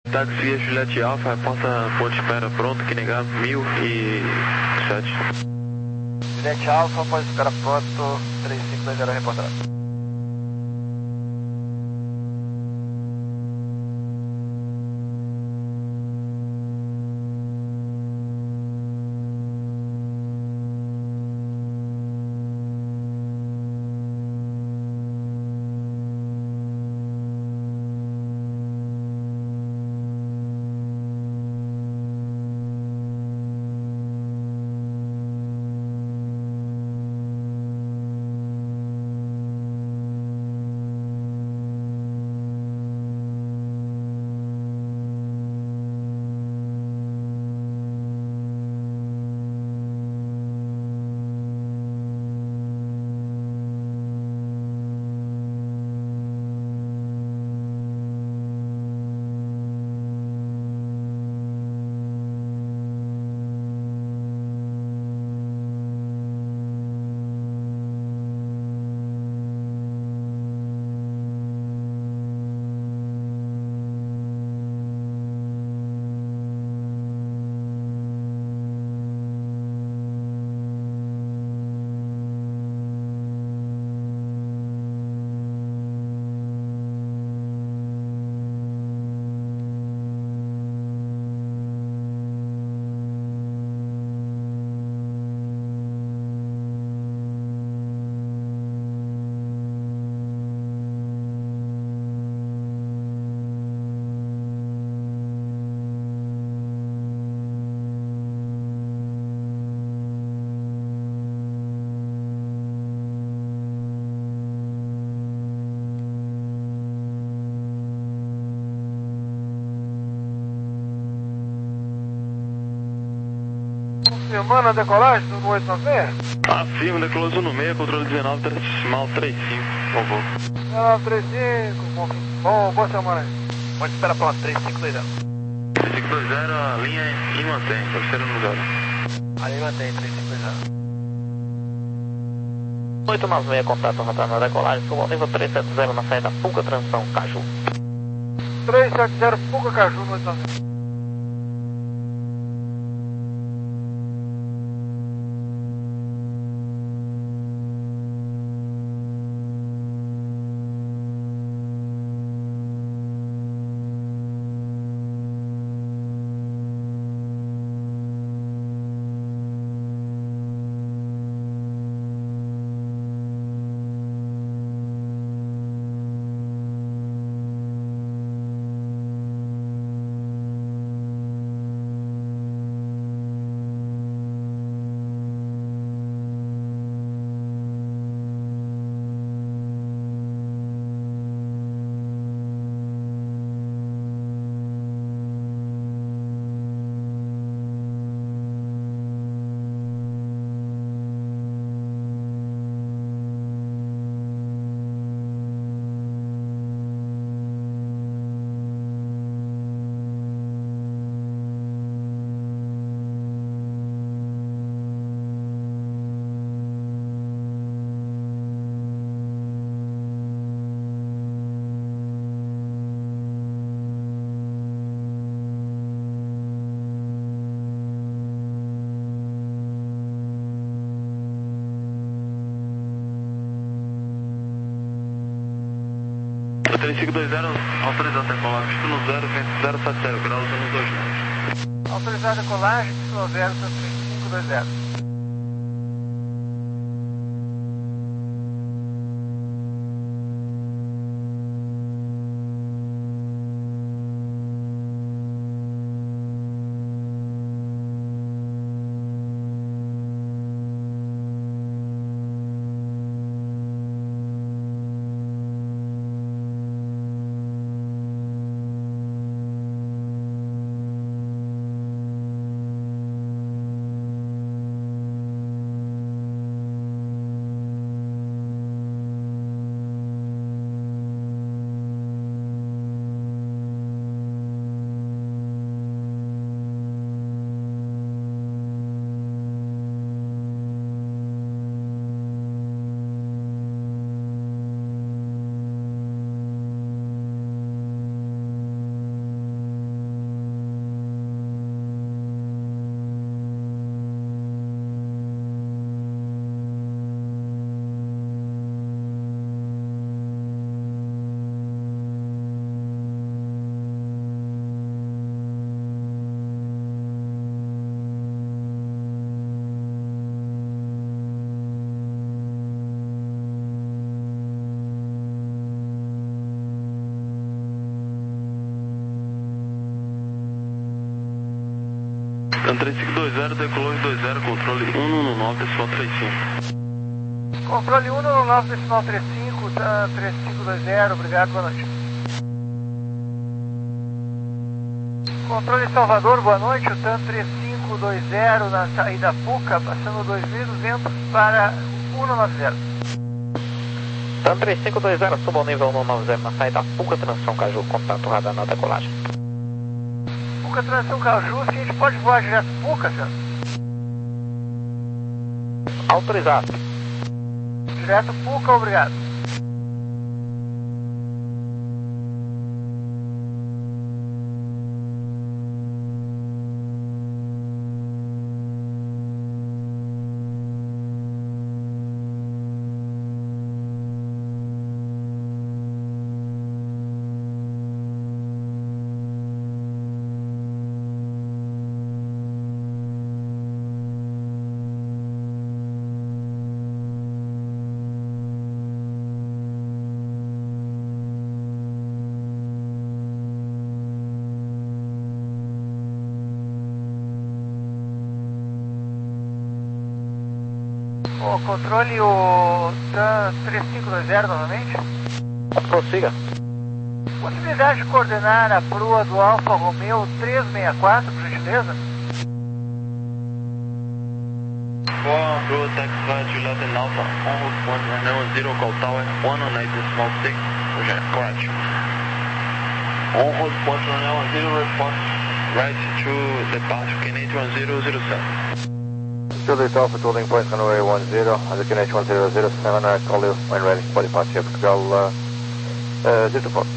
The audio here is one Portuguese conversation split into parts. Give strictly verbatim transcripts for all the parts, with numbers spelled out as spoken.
Táxi Juliette Alfa, porta ponto de espera pronto, que negar mil e sete. Juliette Alfa, ponto de espera pronto, três cinco dois zero reportado. Confirmando a decolagem do oito nove seis? Afirma, decolagem no meio, controle dezenove, decimal trinta e cinco, por favor. dezenove trinta e cinco, bom, bom, boa semana aí. Pode esperar pronto, três cinco dois zero. três cinco dois zero, a linha e mantém, terceiro no zero. A linha mantém, três cinco dois zero. oito nove seis, contato, rotando na decolagem, subo ao nível três sete zero na saída Fuga, transição Caju. três sete zero, Fuga, Caju, no oito nove seis. três cinco dois zero, autorizado a decolagem, pista no zero, vento zero sete zero graus, nos dois metros. Autorizada a decolagem, pista no zero, três cinco dois zero. três cinco dois zero, decolou em dois zero, controle um um nove, decimal trinta e cinco. Controle um um nove, decimal trinta e cinco, TAM três cinco dois zero, obrigado, boa noite. Controle Salvador, boa noite, o TAM três cinco dois zero na saída Puca, passando dois mil e duzentos para um um nove zero. TAM três cinco dois zero, suba ao nível um um nove zero na saída Puca, transição Caju, contato radar na decolagem. Puca, transição Caju, se a gente pode voar direto Puca, senhor? Autorizado. Direto Puca, obrigado. O controle, o TAM três cinco dois zero novamente. Prossiga. Possibilidade de coordenar a proa do Alfa Romeo trezentos e sessenta e quatro, por gentileza? four, Blue taxi Juliet and Alpha, on route one, runway zero, call tower, one oh eight decimal six, correct. On route one, runway zero, report, right to departure, Kennedy one zero zero seven. Juliet Alpha, holding point runway one zero, on the Kennedy one zero zero seven, I call you when ready for departure, Portugal, uh, uh, zero four.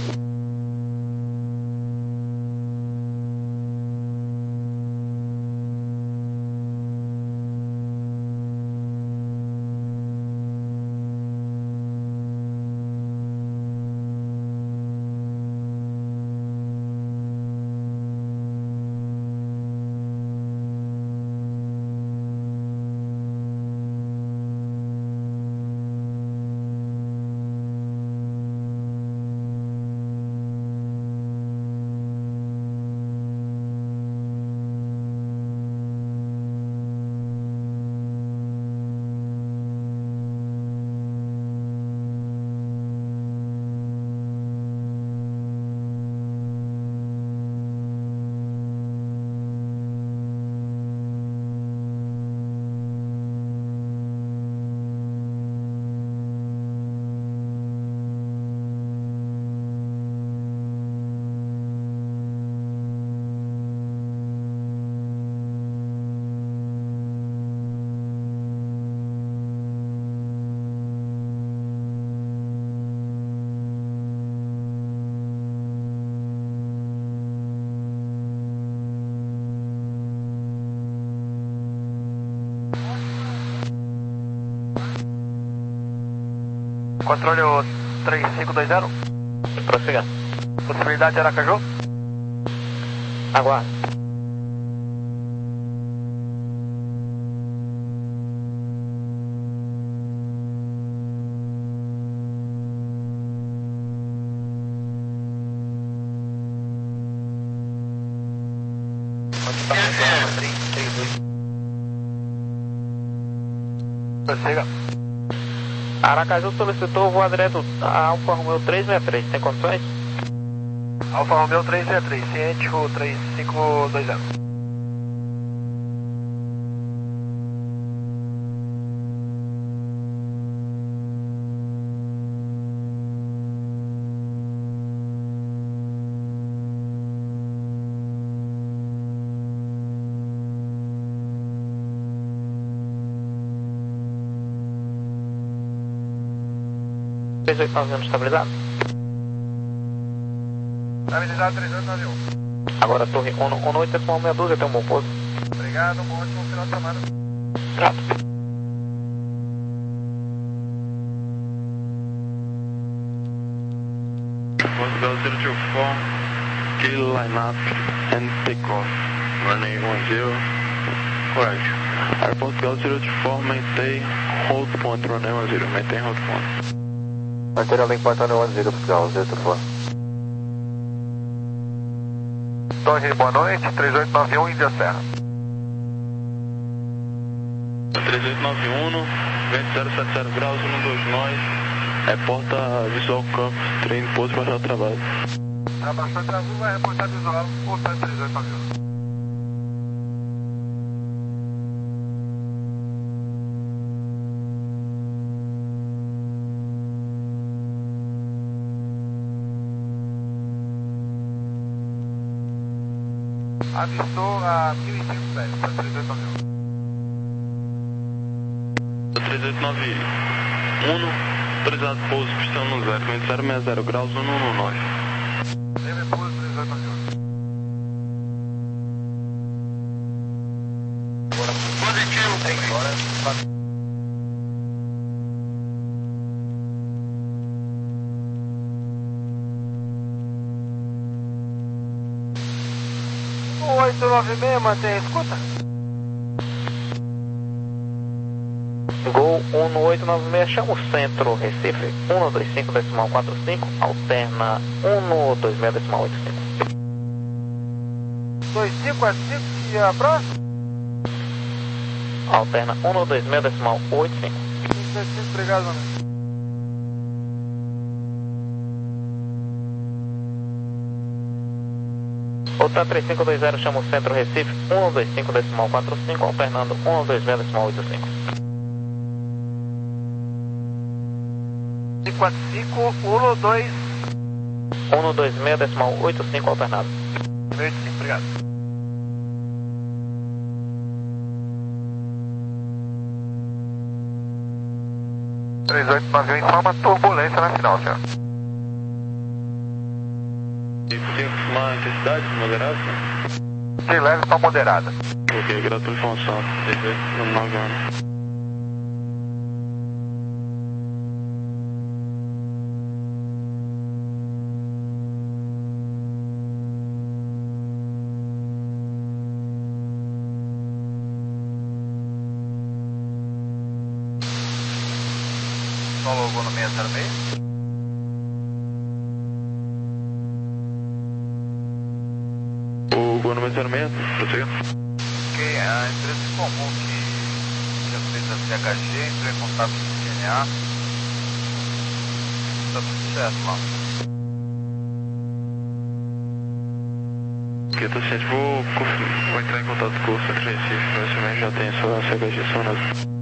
Controle o três cinco dois zero. Prossiga. Possibilidade de Aracaju? Aguarde. Prossiga. Aracaju solicitou voar direto a Alfa Romeo trezentos e sessenta e três, tem condições? Alfa Romeo trezentos e sessenta e três, ciente o três cinco dois zero. três oito nove um estabilizado. Estabilizado três oito nove um. Agora torre um oito decimal seis dois, tem um bom pouso. Obrigado, um ótimo final de semana. Grato. Portugal zero two four, kill line up and take off. Runway one zero, correct. Air Portugal zero two four, maintain hold point, runway one zero, maintain hold point. Maintain link point runway one zero, Portugal zero two four. Torre, boa noite, três oito nove um, Índia Serra. três oito nove um, vento zero sete zero graus, um dois nós, reporta visual campo, treino pouso para o trabalho. Abaixou de azul, vai reportar visual, portanto três oito nove um. Avistou a mil e cinco pés, três oito nove um. três oito nove um, autorizado pouso, pistão no zero, vento zero seis zero graus, um um nove. Leve pouso, três oito nove um. Positivo, tem agora. oito nove seis, mantém a escuta. Gol um oito nove seis, chama o centro, Recife, um dois cinco decimal quatro cinco, alterna um dois seis decimal oito cinco. dois cinco quatro cinco, e a próxima? Alterna um dois seis decimal oito cinco. um dois cinco, obrigado, mano. Outra três cinco dois zero, chama o centro, Recife, um dois cinco decimal quatro cinco, alternando um dois seis decimal oito cinco. cinco quatro cinco, um dois um dois seis decimal oito cinco, alternado. oito cinco, obrigado. três oito nove um, informa turbulência na final, senhor. E tem uma intensidade moderada? De leve para moderada. Ok, grato pela informação. três oito nove um. Só logo no seis zero seis. O gol número zero seis, prossiga. Ok, a empresa informou que já fez a C H G, entrou em contato com o C N A. Tá tudo certo lá. Ok, tô ciente. Vou, confirmar- vou entrar em contato com o Centro Recife, pra ver se o médico já tem sua C H G sonora.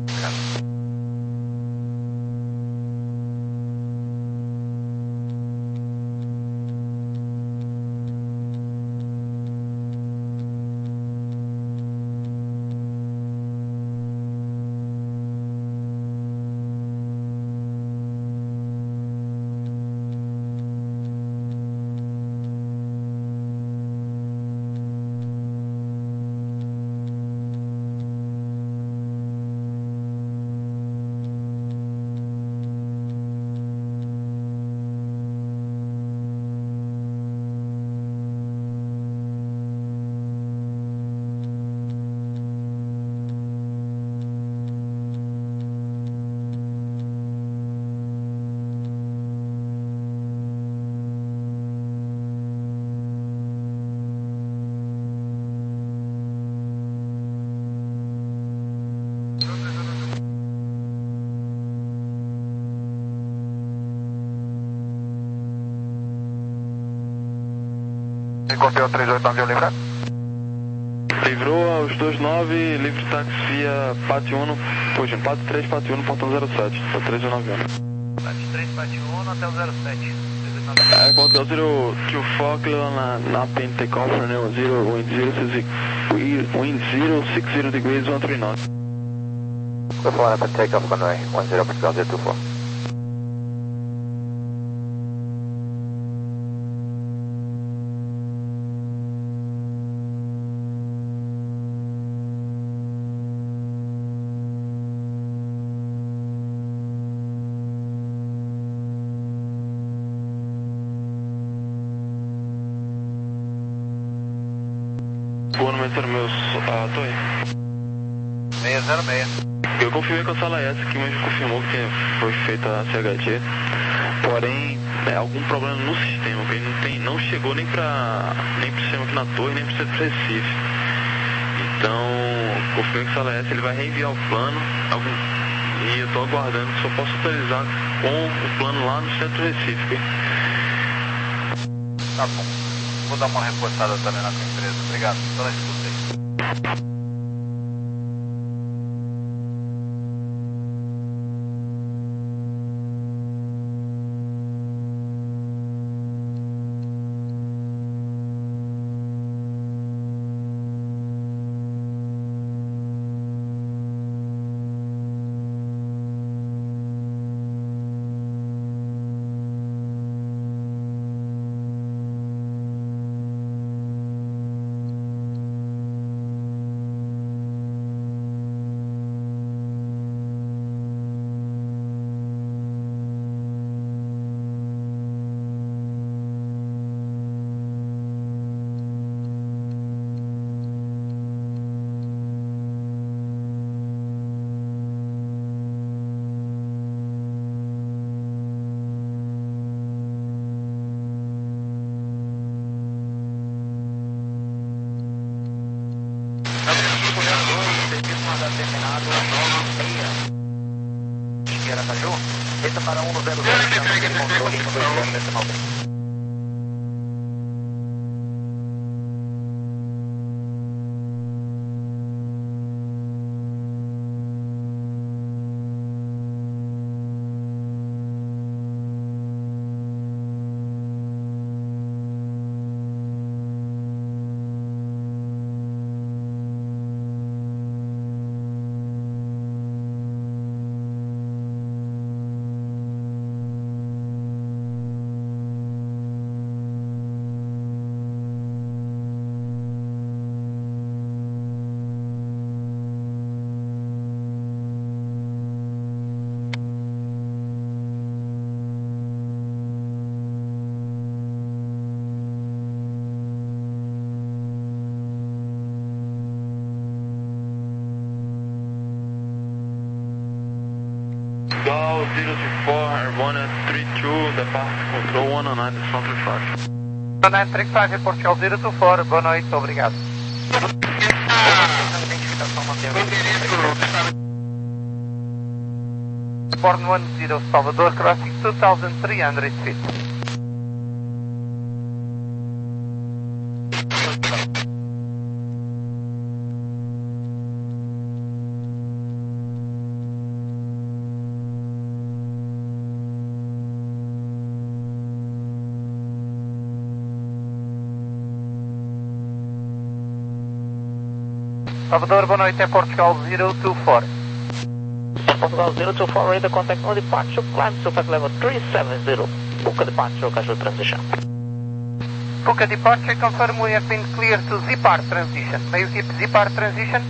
Encontrei três oito nove um livrado. Livrou aos dois nove, livre táxi via Pátio um, pois Pátio três, Pátio um, portão zero sete, para três nove um. Pátio três, Pátio um até o zero sete. É, portão zero two Fokker na, na pin takeoff, runway zero, wind zero, wind zero, six zero degrees, one three knots. Clear for line up and take off runway one zero, Portugal zero two four. Boa, número zero meu, ah, tô aí. seis zero seis. Eu confirmei com a sala S, que mesmo confirmou que foi feita a C H G, porém, é, algum problema no sistema, que não, tem, não chegou nem para nem pro sistema aqui na torre, nem pro centro Recife. Então, confirmei com o C L S, ele vai reenviar o plano e eu estou aguardando que só posso atualizar com o plano lá no centro Recife. Tá bom. Vou dar uma reportada também na sua empresa. Obrigado. Estou na escuta aí. Terminado nove seis. Aracaju. Esse é para um zero zero. Controle um dois zero decimal três. Gol zero two four, Airborne three two, depart control one oh nine, decimal three five. one oh nine three five, Portugal zero two four, boa noite, obrigado. Born one zero, Salvador, crossing two thousand three hundred feet. Salvador, boa noite, é Portugal zero two four. Portugal zero two four, radar contact on departure, climb to flight level three seven zero. Puka departure, casual transition. Puka departure, confirm we have been cleared to Zipar transition. May you keep Zipar transition?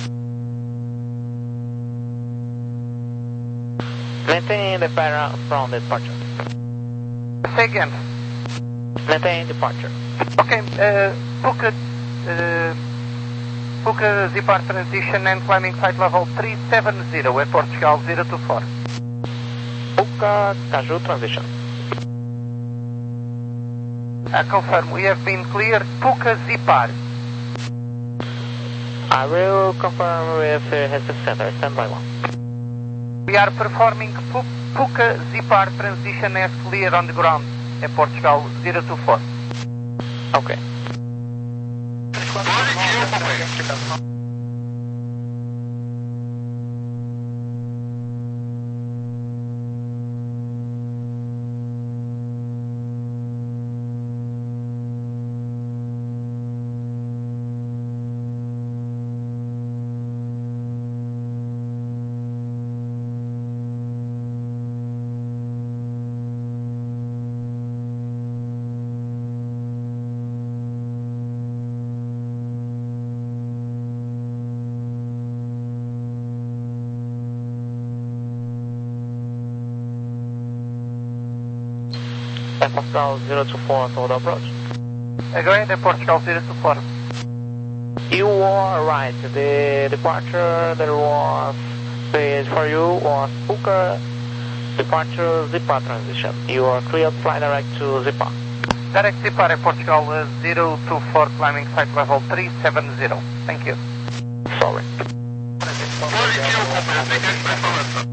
Maintain the para from departure. Say again. Maintain departure. Okay, uh, Puka, uh, Puka Zipar transition and climbing flight level three seven zero at Portugal zero two four. Puka casual transition. I confirm we have been cleared Puka Zipar. I will confirm with uh, Recife Center, standby one. We are performing Pu Puka Zipar transition as clear on the ground at Portugal zero two four. Okay. Portugal zero two four, hold approach. Agreed, Portugal zero two four. You are right, the departure that was paid for you was Puka departure Zipar transition. You are cleared flight direct to Zipar. Direct Zipar, Portugal zero two four, climbing flight level three seven zero. Thank you. Sorry. Positivo, companheiro, tem que a informação.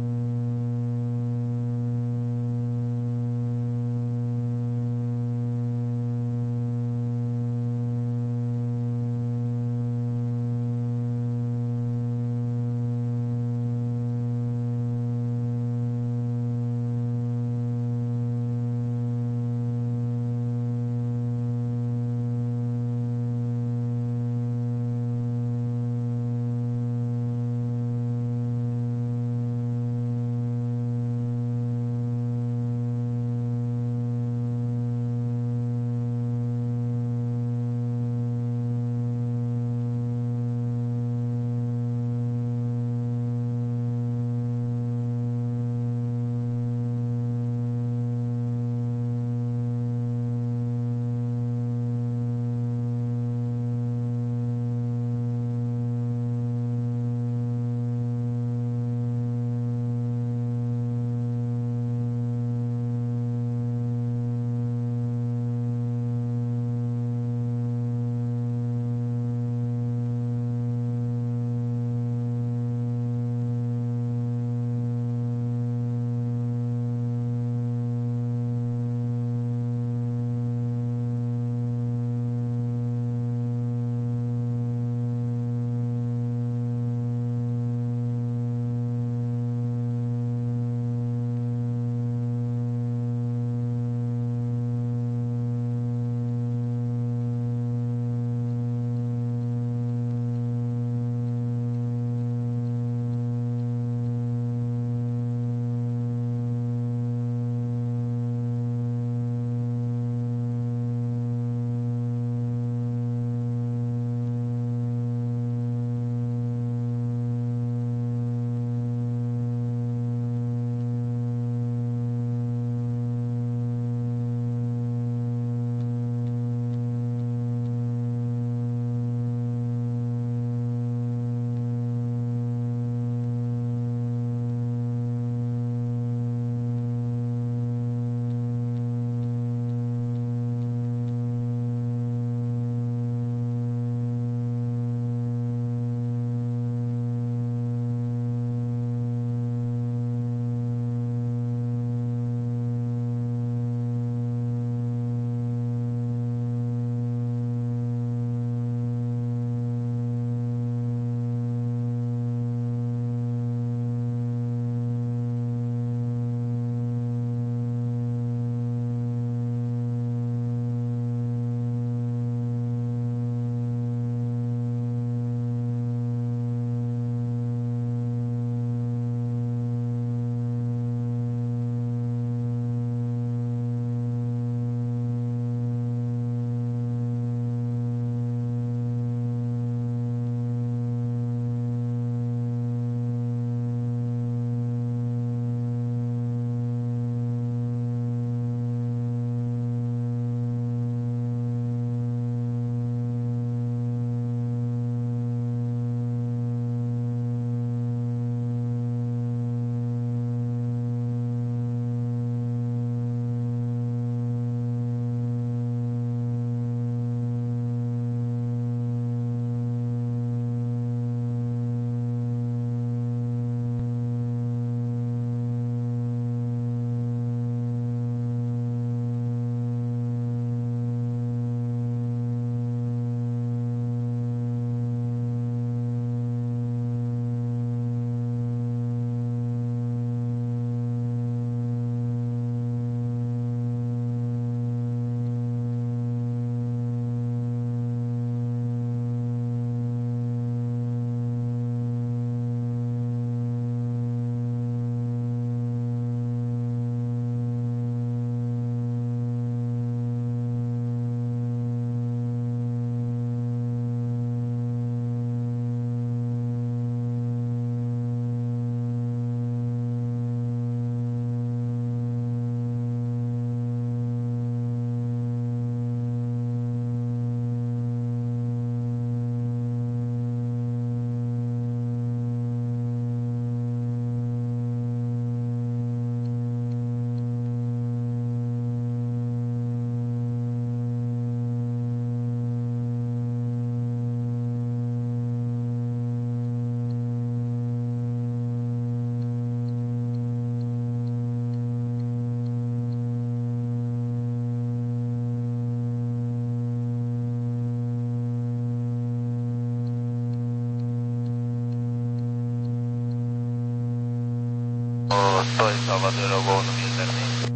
O Torre Salvador ao gol no Rio zero seis.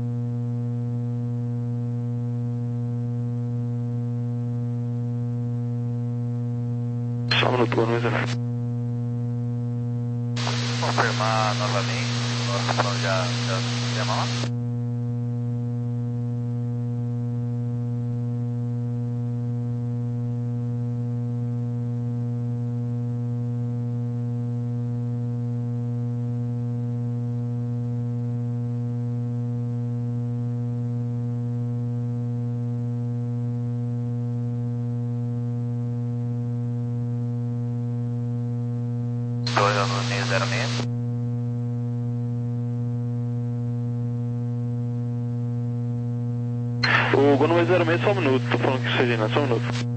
Só um minuto, Gol zero. Confirmar novamente. Nosso plano já já sistema lá. Dois alunos zero seis. O Gol número zero seis, só um minuto, tô falando que seja, só um minuto.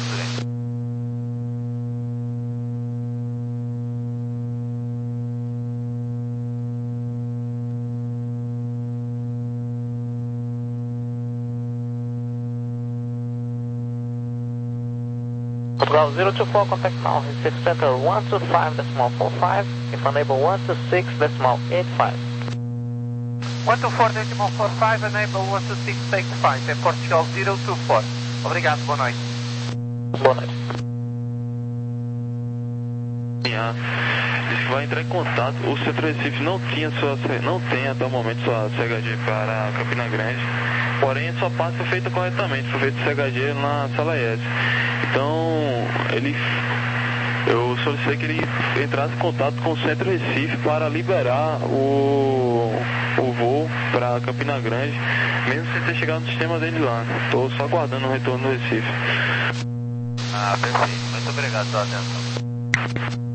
Portugal zero two four, contact now, Recife Center one two five decimal four five, if unable one two six decimal eight five. one two four decimal four five, enable one two six eight five, é Portugal zero two four. Obrigado, boa noite. Boa noite. Ah, diz que vai entrar em contato. O Centro Recife não tinha sua, não tem até o momento sua C H G para Campina Grande, porém sua parte foi feita corretamente, foi feita C H G na sala I S. Então ele, eu solicitei que ele entrasse em contato com o Centro Recife para liberar o, o voo para Campina Grande, mesmo sem ter chegado no sistema dele lá. Estou só aguardando o retorno do Recife. Ah, perfeito. Muito obrigado pela atenção.